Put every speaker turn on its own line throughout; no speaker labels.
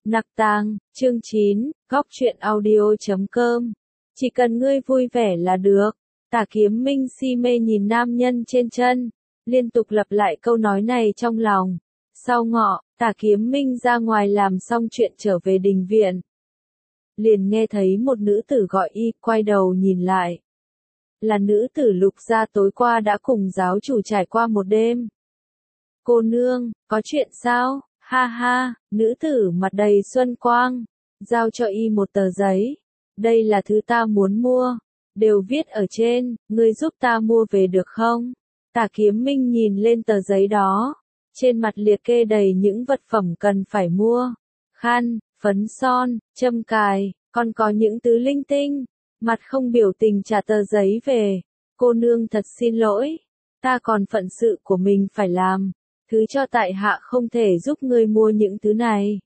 Nặc Tàng, chương 9, Góc truyện audio.com. Chỉ cần ngươi vui vẻ là được. Tả Kiếm Minh si mê nhìn nam nhân trên chân, liên tục lặp lại câu nói này trong lòng. Sau ngọ, Tả Kiếm Minh ra ngoài làm xong chuyện trở về đình viện. Liền nghe thấy một nữ tử gọi y, quay đầu nhìn lại. Là nữ tử Lục gia tối qua đã cùng giáo chủ trải qua một đêm. Cô nương, có chuyện sao? Ha ha, nữ tử mặt đầy xuân quang, giao cho y một tờ giấy. Đây là thứ ta muốn mua, đều viết ở trên, ngươi giúp ta mua về được không? Tả Kiếm Minh nhìn lên tờ giấy đó, trên mặt liệt kê đầy những vật phẩm cần phải mua. Khăn, phấn son, châm cài, còn có những thứ linh tinh. Mặt không biểu tình trả tờ giấy về. Cô nương thật xin lỗi, ta còn phận sự của mình phải làm. Thứ cho tại hạ không thể giúp ngươi mua những thứ này.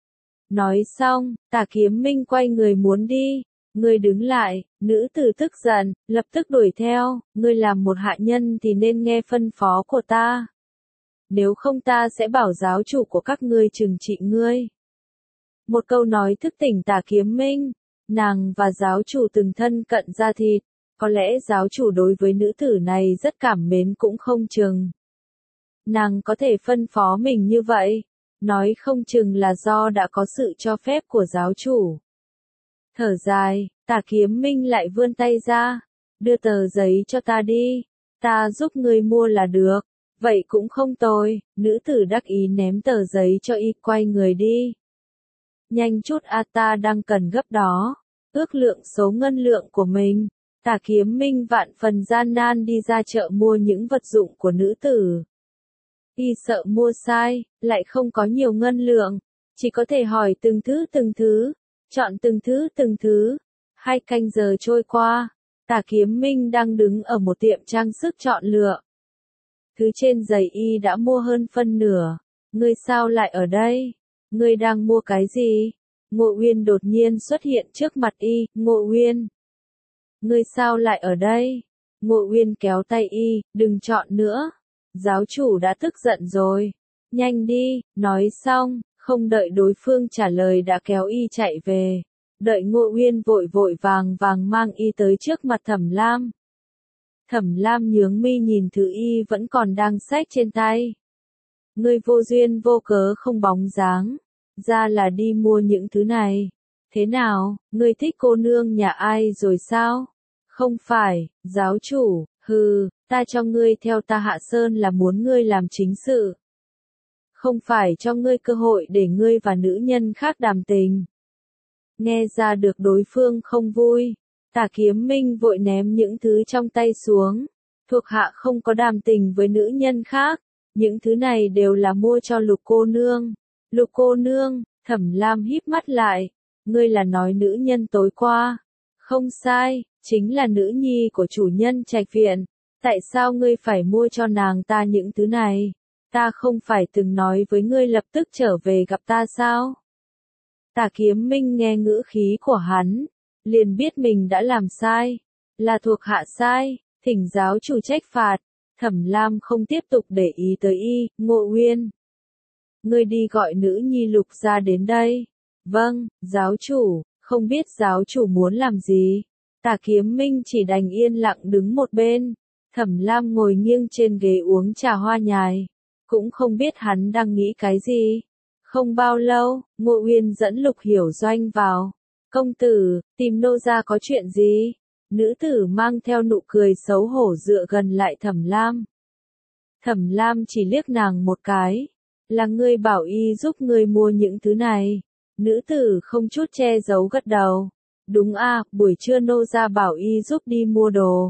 Nói xong, Tả Kiếm Minh quay người muốn đi. Ngươi đứng lại, nữ tử tức giận, lập tức đuổi theo. Ngươi làm một hạ nhân thì nên nghe phân phó của ta. Nếu không ta sẽ bảo giáo chủ của các ngươi trừng trị ngươi. Một câu nói thức tỉnh Tả Kiếm Minh. Nàng và giáo chủ từng thân cận da thịt. Có lẽ giáo chủ đối với nữ tử này rất cảm mến cũng không chừng. Nàng có thể phân phó mình như vậy, nói không chừng là do đã có sự cho phép của giáo chủ. Thở dài, Tả Kiếm Minh lại vươn tay ra, đưa tờ giấy cho ta đi, ta giúp ngươi mua là được, vậy cũng không tồi, nữ tử đắc ý ném tờ giấy cho y quay người đi. Nhanh chút a, ta đang cần gấp đó, ước lượng số ngân lượng của mình. Tả Kiếm Minh vạn phần gian nan đi ra chợ mua những vật dụng của nữ tử. Y sợ mua sai, lại không có nhiều ngân lượng, chỉ có thể hỏi từng thứ, chọn từng thứ. 2 canh giờ trôi qua, Tả Kiếm Minh đang đứng ở một tiệm trang sức chọn lựa. Thứ trên giày y đã mua hơn phân nửa. Ngươi sao lại ở đây? Ngươi đang mua cái gì? Ngộ Uyên đột nhiên xuất hiện trước mặt y. Ngộ Uyên, ngươi sao lại ở đây? Ngộ Uyên kéo tay y, đừng chọn nữa. Giáo chủ đã tức giận rồi. Nhanh đi, nói xong, không đợi đối phương trả lời đã kéo y chạy về. Đợi Ngộ Uyên vội vàng mang y tới trước mặt Thẩm Lam. Thẩm Lam nhướng mi nhìn thứ y vẫn còn đang xách trên tay. Ngươi vô duyên vô cớ không bóng dáng, ra là đi mua những thứ này. Thế nào, ngươi thích cô nương nhà ai rồi sao? Không phải, giáo chủ, hừ, ta cho ngươi theo ta Hạ Sơn là muốn ngươi làm chính sự. Không phải cho ngươi cơ hội để ngươi và nữ nhân khác đàm tình. Nghe ra được đối phương không vui, Tả Kiếm Minh vội ném những thứ trong tay xuống. Thuộc hạ không có đàm tình với nữ nhân khác, những thứ này đều là mua cho Lục cô nương. Lục cô nương, Thẩm Lam híp mắt lại, ngươi là nói nữ nhân tối qua. Không sai, chính là nữ nhi của chủ nhân trạch viện. Tại sao ngươi phải mua cho nàng ta những thứ này? Ta không phải từng nói với ngươi lập tức trở về gặp ta sao? Tả Kiếm Minh nghe ngữ khí của hắn, liền biết mình đã làm sai, là thuộc hạ sai, thỉnh giáo chủ trách phạt. Thẩm Lam không tiếp tục để ý tới y. Ngộ Uyên, ngươi đi gọi nữ nhi Lục gia đến đây. Vâng, giáo chủ, không biết giáo chủ muốn làm gì. Tả Kiếm Minh chỉ đành yên lặng đứng một bên. Thẩm Lam ngồi nghiêng trên ghế uống trà hoa nhài, cũng không biết hắn đang nghĩ cái gì. Không bao lâu, Ngộ Uyên dẫn Lục Hiểu Doanh vào. Công tử, tìm nô gia có chuyện gì? Nữ tử mang theo nụ cười xấu hổ dựa gần lại Thẩm Lam. Thẩm Lam chỉ liếc nàng một cái. Là ngươi bảo y giúp ngươi mua những thứ này. Nữ tử không chút che giấu gật đầu. Đúng a, buổi trưa nô gia bảo y giúp đi mua đồ.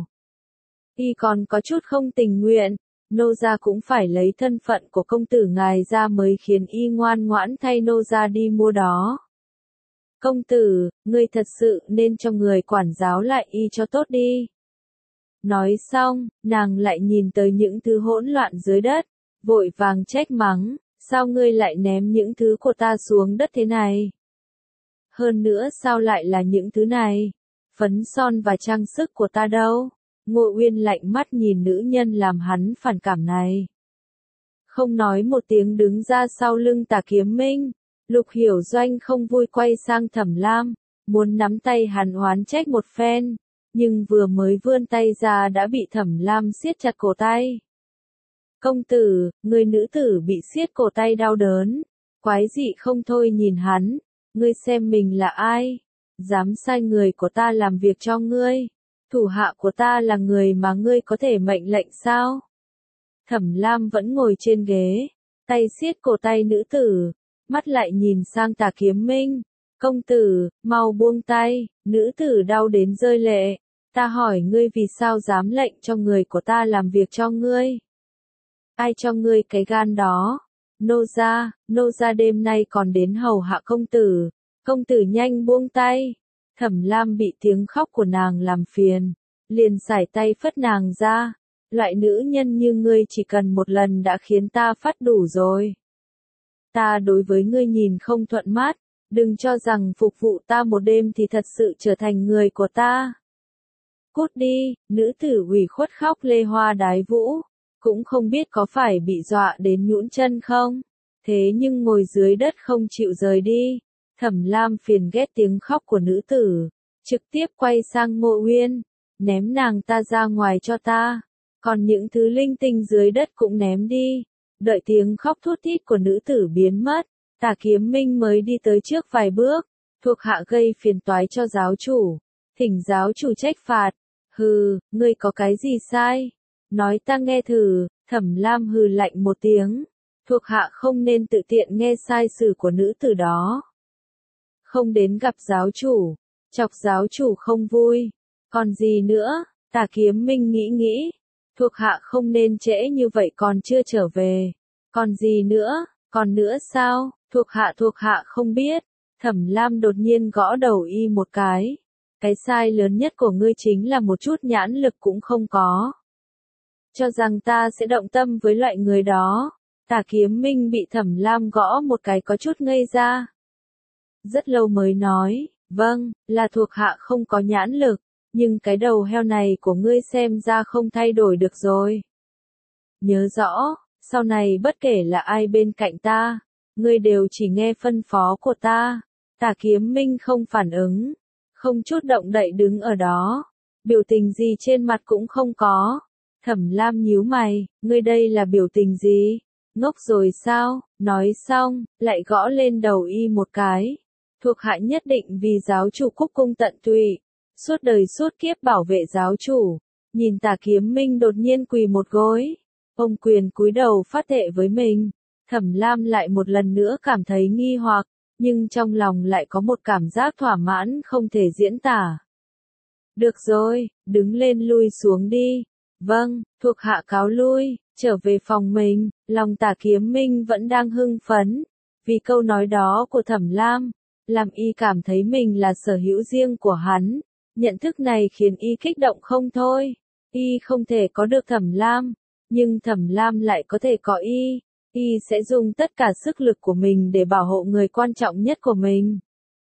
Y còn có chút không tình nguyện. Nô gia cũng phải lấy thân phận của công tử ngài ra mới khiến y ngoan ngoãn thay nô gia đi mua đó. Công tử, ngươi thật sự nên cho người quản giáo lại y cho tốt đi. Nói xong, nàng lại nhìn tới những thứ hỗn loạn dưới đất, vội vàng trách mắng, sao ngươi lại ném những thứ của ta xuống đất thế này? Hơn nữa sao lại là những thứ này? Phấn son và trang sức của ta đâu? Ngộ Uyên lạnh mắt nhìn nữ nhân làm hắn phản cảm này. Không nói một tiếng đứng ra sau lưng Tả Kiếm Minh, Lục Hiểu Doanh không vui quay sang Thẩm Lam, muốn nắm tay hắn oán trách một phen, nhưng vừa mới vươn tay ra đã bị Thẩm Lam siết chặt cổ tay. Công tử, người nữ tử bị siết cổ tay đau đớn, quái dị không thôi nhìn hắn, ngươi xem mình là ai, dám sai người của ta làm việc cho ngươi, thủ hạ của ta là người mà ngươi có thể mệnh lệnh sao? Thẩm Lam vẫn ngồi trên ghế, tay siết cổ tay nữ tử, mắt lại nhìn sang Tả Kiếm Minh, công tử, mau buông tay, nữ tử đau đến rơi lệ, ta hỏi ngươi vì sao dám lệnh cho người của ta làm việc cho ngươi? Ai cho ngươi cái gan đó? Nô gia đêm nay còn đến hầu hạ công tử nhanh buông tay. Thẩm Lam bị tiếng khóc của nàng làm phiền, liền sải tay phất nàng ra, loại nữ nhân như ngươi chỉ cần một lần đã khiến ta phát đủ rồi. Ta đối với ngươi nhìn không thuận mắt, đừng cho rằng phục vụ ta một đêm thì thật sự trở thành người của ta. Cút đi, nữ tử ủy khuất khóc lê hoa đái vũ, cũng không biết có phải bị dọa đến nhũn chân không, thế nhưng ngồi dưới đất không chịu rời đi. Thẩm Lam phiền ghét tiếng khóc của nữ tử, trực tiếp quay sang Ngô Uyên, ném nàng ta ra ngoài cho ta, còn những thứ linh tinh dưới đất cũng ném đi. Đợi tiếng khóc thút thít của nữ tử biến mất, Tả Kiếm Minh mới đi tới trước vài bước, thuộc hạ gây phiền toái cho giáo chủ, thỉnh giáo chủ trách phạt. Hừ, ngươi có cái gì sai? Nói ta nghe thử. Thẩm Lam hừ lạnh một tiếng, thuộc hạ không nên tự tiện nghe sai sử của nữ tử đó. Không đến gặp giáo chủ, chọc giáo chủ không vui, còn gì nữa? Tả Kiếm Minh nghĩ, thuộc hạ không nên trễ như vậy còn chưa trở về, còn gì nữa, còn nữa sao? Thuộc hạ không biết. Thẩm Lam đột nhiên gõ đầu y một cái sai lớn nhất của ngươi chính là một chút nhãn lực cũng không có. Cho rằng ta sẽ động tâm với loại người đó. Tả Kiếm Minh bị Thẩm Lam gõ một cái có chút ngây ra. Rất lâu mới nói, vâng, là thuộc hạ không có nhãn lực, nhưng cái đầu heo này của ngươi xem ra không thay đổi được rồi. Nhớ rõ, sau này bất kể là ai bên cạnh ta, ngươi đều chỉ nghe phân phó của ta. Tả Kiếm Minh không phản ứng, không chút động đậy đứng ở đó, biểu tình gì trên mặt cũng không có. Thẩm Lam nhíu mày, ngươi đây là biểu tình gì? Ngốc rồi sao? Nói xong, lại gõ lên đầu y một cái. Thuộc hạ nhất định vì giáo chủ cúc cung tận tụy, suốt đời suốt kiếp bảo vệ giáo chủ. Nhìn Tả Kiếm Minh đột nhiên quỳ một gối, ôm quyền cúi đầu phát thệ với mình. Thẩm Lam lại một lần nữa cảm thấy nghi hoặc, nhưng trong lòng lại có một cảm giác thỏa mãn không thể diễn tả. Được rồi, đứng lên lui xuống đi. Vâng, thuộc hạ cáo lui, trở về phòng mình. Lòng Tả Kiếm Minh vẫn đang hưng phấn, vì câu nói đó của Thẩm Lam, làm y cảm thấy mình là sở hữu riêng của hắn. Nhận thức này khiến y kích động không thôi. Y không thể có được Thẩm Lam, nhưng Thẩm Lam lại có thể có y. Y sẽ dùng tất cả sức lực của mình để bảo hộ người quan trọng nhất của mình.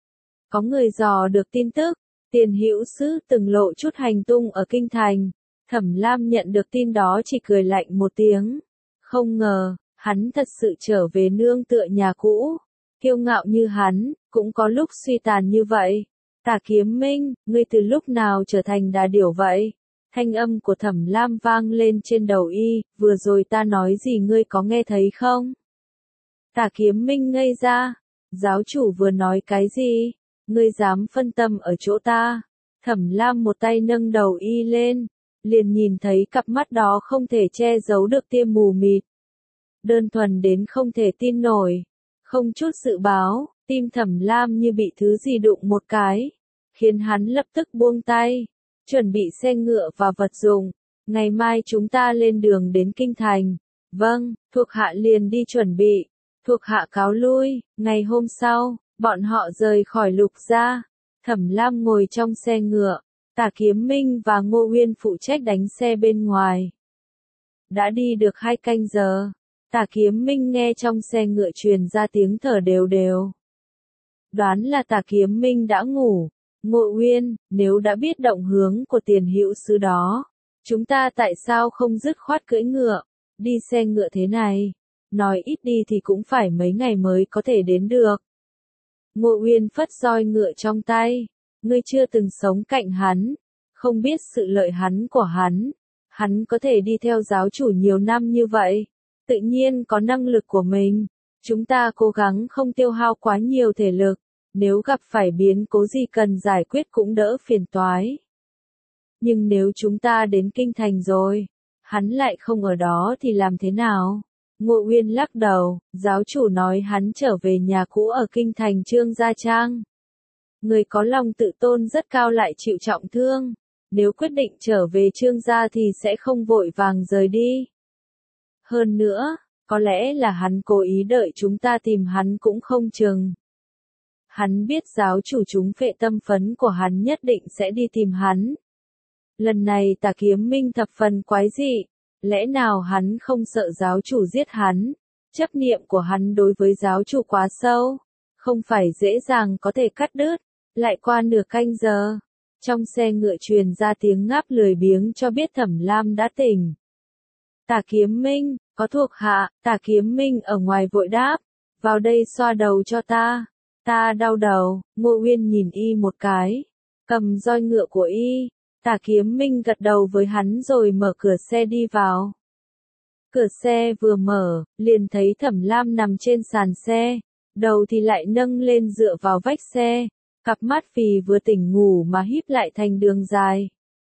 Có người dò được tin tức, Tiền Hữu Sứ từng lộ chút hành tung ở kinh thành. Thẩm Lam nhận được tin đó chỉ cười lạnh một tiếng. Không ngờ, hắn thật sự trở về nương tựa nhà cũ. Kiêu ngạo như hắn, cũng có lúc suy tàn như vậy. Tả Kiếm Minh, ngươi từ lúc nào trở thành đà điểu vậy? Thanh âm của Thẩm Lam vang lên trên đầu y, vừa rồi ta nói gì ngươi có nghe thấy không? Tả Kiếm Minh ngây ra, giáo chủ vừa nói cái gì? Ngươi dám phân tâm ở chỗ ta? Thẩm Lam một tay nâng đầu y lên, liền nhìn thấy cặp mắt đó không thể che giấu được tia mù mịt. Đơn thuần đến không thể tin nổi, không chút dự báo, tim Thẩm Lam như bị thứ gì đụng một cái, khiến hắn lập tức buông tay. Chuẩn bị xe ngựa và vật dụng, ngày mai chúng ta lên đường đến kinh thành. Vâng, thuộc hạ liền đi chuẩn bị. Thuộc hạ cáo lui. Ngày hôm sau, bọn họ rời khỏi Lục gia. Thẩm Lam ngồi trong xe ngựa, Tả Kiếm Minh và Ngô Uyên phụ trách đánh xe bên ngoài. Đã đi được 2 canh giờ, Tả Kiếm Minh nghe trong xe ngựa truyền ra tiếng thở đều đều. Đoán là Tả Kiếm Minh đã ngủ. Ngô Uyên, nếu đã biết động hướng của Tiền Hữu Sứ đó, chúng ta tại sao không dứt khoát cưỡi ngựa, đi xe ngựa thế này? Nói ít đi thì cũng phải mấy ngày mới có thể đến được. Ngô Uyên phất roi ngựa trong tay. Ngươi chưa từng sống cạnh hắn, không biết sự lợi hắn của hắn. Hắn có thể đi theo giáo chủ nhiều năm như vậy, tự nhiên có năng lực của mình. Chúng ta cố gắng không tiêu hao quá nhiều thể lực, nếu gặp phải biến cố gì cần giải quyết cũng đỡ phiền toái. Nhưng nếu chúng ta đến kinh thành rồi, hắn lại không ở đó thì làm thế nào? Ngô Uyên lắc đầu, giáo chủ nói hắn trở về nhà cũ ở kinh thành Trương Gia Trang. Người có lòng tự tôn rất cao lại chịu trọng thương, nếu quyết định trở về Trương Gia thì sẽ không vội vàng rời đi. Hơn nữa, có lẽ là hắn cố ý đợi chúng ta tìm hắn cũng không chừng. Hắn biết giáo chủ chúng phệ tâm phấn của hắn nhất định sẽ đi tìm hắn. Lần này Tà Kiếm Minh thập phần quái dị, lẽ nào hắn không sợ giáo chủ giết hắn? Chấp niệm của hắn đối với giáo chủ quá sâu, không phải dễ dàng có thể cắt đứt. Lại qua nửa canh giờ, trong xe ngựa truyền ra tiếng ngáp lười biếng cho biết Thẩm Lam đã tỉnh. Tà Kiếm Minh, có thuộc hạ. Tà Kiếm Minh ở ngoài vội đáp, vào đây xoa đầu cho ta. Ta đau đầu. Ngô Uyên nhìn y một cái, cầm roi ngựa của y. Tà Kiếm Minh gật đầu với hắn rồi mở cửa xe đi vào. Cửa xe vừa mở, liền thấy Thẩm Lam nằm trên sàn xe, đầu thì lại nâng lên dựa vào vách xe, cặp mắt vì vừa tỉnh ngủ mà híp lại thành đường dài.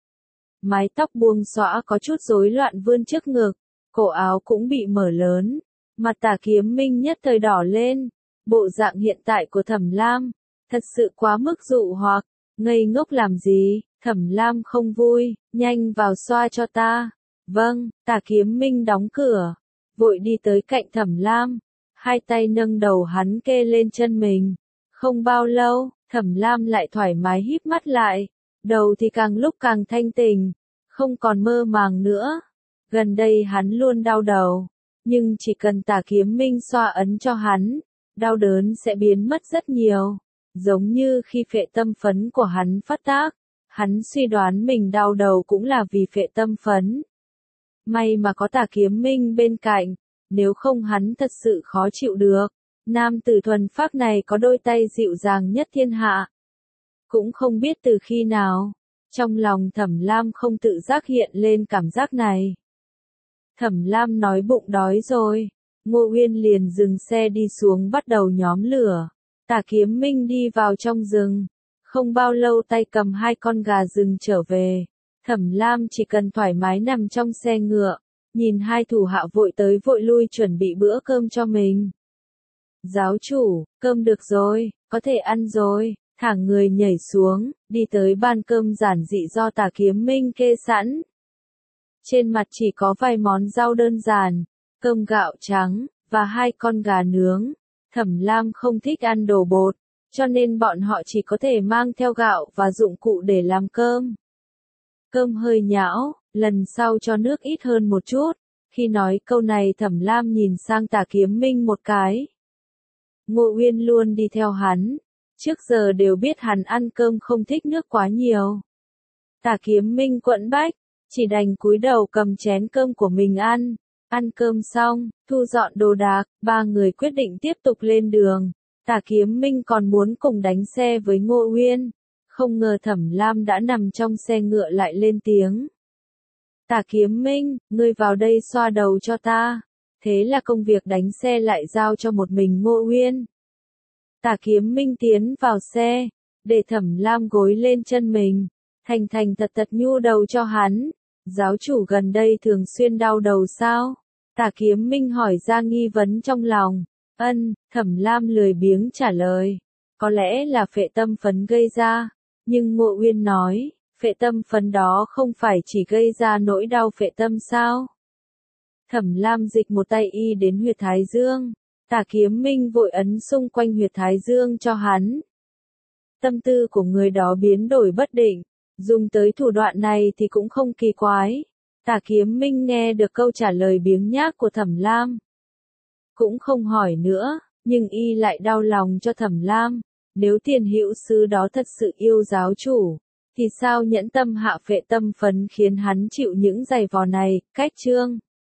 Mái tóc buông xõa có chút rối loạn vươn trước ngực, cổ áo cũng bị mở lớn, mặt Tà Kiếm Minh nhất thời đỏ lên. Bộ dạng hiện tại của Thẩm Lam, thật sự quá mức dụ hoặc. Ngây ngốc làm gì? Thẩm Lam không vui, nhanh vào xoa cho ta. Vâng. Tà Kiếm Minh đóng cửa, vội đi tới cạnh Thẩm Lam, hai tay nâng đầu hắn kê lên chân mình. Không bao lâu, Thẩm Lam lại thoải mái híp mắt lại, đầu thì càng lúc càng thanh tỉnh, không còn mơ màng nữa. Gần đây hắn luôn đau đầu, nhưng chỉ cần Tà Kiếm Minh xoa ấn cho hắn, đau đớn sẽ biến mất rất nhiều. Giống như khi phệ tâm phấn của hắn phát tác, hắn suy đoán mình đau đầu cũng là vì phệ tâm phấn. May mà có Tà Kiếm Minh bên cạnh, nếu không hắn thật sự khó chịu được. Nam tử thuần phác này có đôi tay dịu dàng nhất thiên hạ. Cũng không biết từ khi nào, trong lòng Thẩm Lam không tự giác hiện lên cảm giác này. Thẩm Lam nói bụng đói rồi, Ngô Uyên liền dừng xe đi xuống bắt đầu nhóm lửa. Tà Kiếm Minh đi vào trong rừng, không bao lâu tay cầm hai con gà rừng trở về. Thẩm Lam chỉ cần thoải mái nằm trong xe ngựa, nhìn hai thủ hạ vội tới vội lui chuẩn bị bữa cơm cho mình. Giáo chủ, cơm được rồi, có thể ăn rồi. Thẳng người nhảy xuống, đi tới bàn cơm giản dị do Tà Kiếm Minh kê sẵn. Trên mặt chỉ có vài món rau đơn giản, cơm gạo trắng, và hai con gà nướng. Thẩm Lam không thích ăn đồ bột, cho nên bọn họ chỉ có thể mang theo gạo và dụng cụ để làm cơm. Cơm hơi nhão, lần sau cho nước ít hơn một chút. Khi nói câu này Thẩm Lam nhìn sang Tà Kiếm Minh một cái. Ngô Uyên luôn đi theo hắn, trước giờ đều biết hắn ăn cơm không thích nước quá nhiều. Tà Kiếm Minh quẫn bách, chỉ đành cúi đầu cầm chén cơm của mình ăn. Ăn cơm xong, thu dọn đồ đạc, ba người quyết định tiếp tục lên đường. Tà Kiếm Minh còn muốn cùng đánh xe với Ngô Uyên. Không ngờ Thẩm Lam đã nằm trong xe ngựa lại lên tiếng. Tà Kiếm Minh, ngươi vào đây xoa đầu cho ta. Thế là công việc đánh xe lại giao cho một mình Ngô Uyên. Tà Kiếm Minh tiến vào xe, để Thẩm Lam gối lên chân mình, thành thành thật thật nhu đầu cho hắn. Giáo chủ gần đây thường xuyên đau đầu sao? Tà Kiếm Minh hỏi ra nghi vấn trong lòng. Thẩm Lam lười biếng trả lời. Có lẽ là phệ tâm phấn gây ra. Nhưng Ngô Uyên nói, phệ tâm phấn đó không phải chỉ gây ra nỗi đau phệ tâm sao? Thẩm Lam dịch một tay y đến huyệt thái dương. Tà Kiếm Minh vội ấn xung quanh huyệt thái dương cho hắn. Tâm tư của người đó biến đổi bất định. Dùng tới thủ đoạn này thì cũng không kỳ quái. Tà Kiếm Minh nghe được câu trả lời biếng nhác của Thẩm Lam, cũng không hỏi nữa, nhưng y lại đau lòng cho Thẩm Lam. Nếu Tiền Hữu Sứ đó thật sự yêu giáo chủ, thì sao nhẫn tâm hạ phệ tâm phấn khiến hắn chịu những giày vò này? Cách chương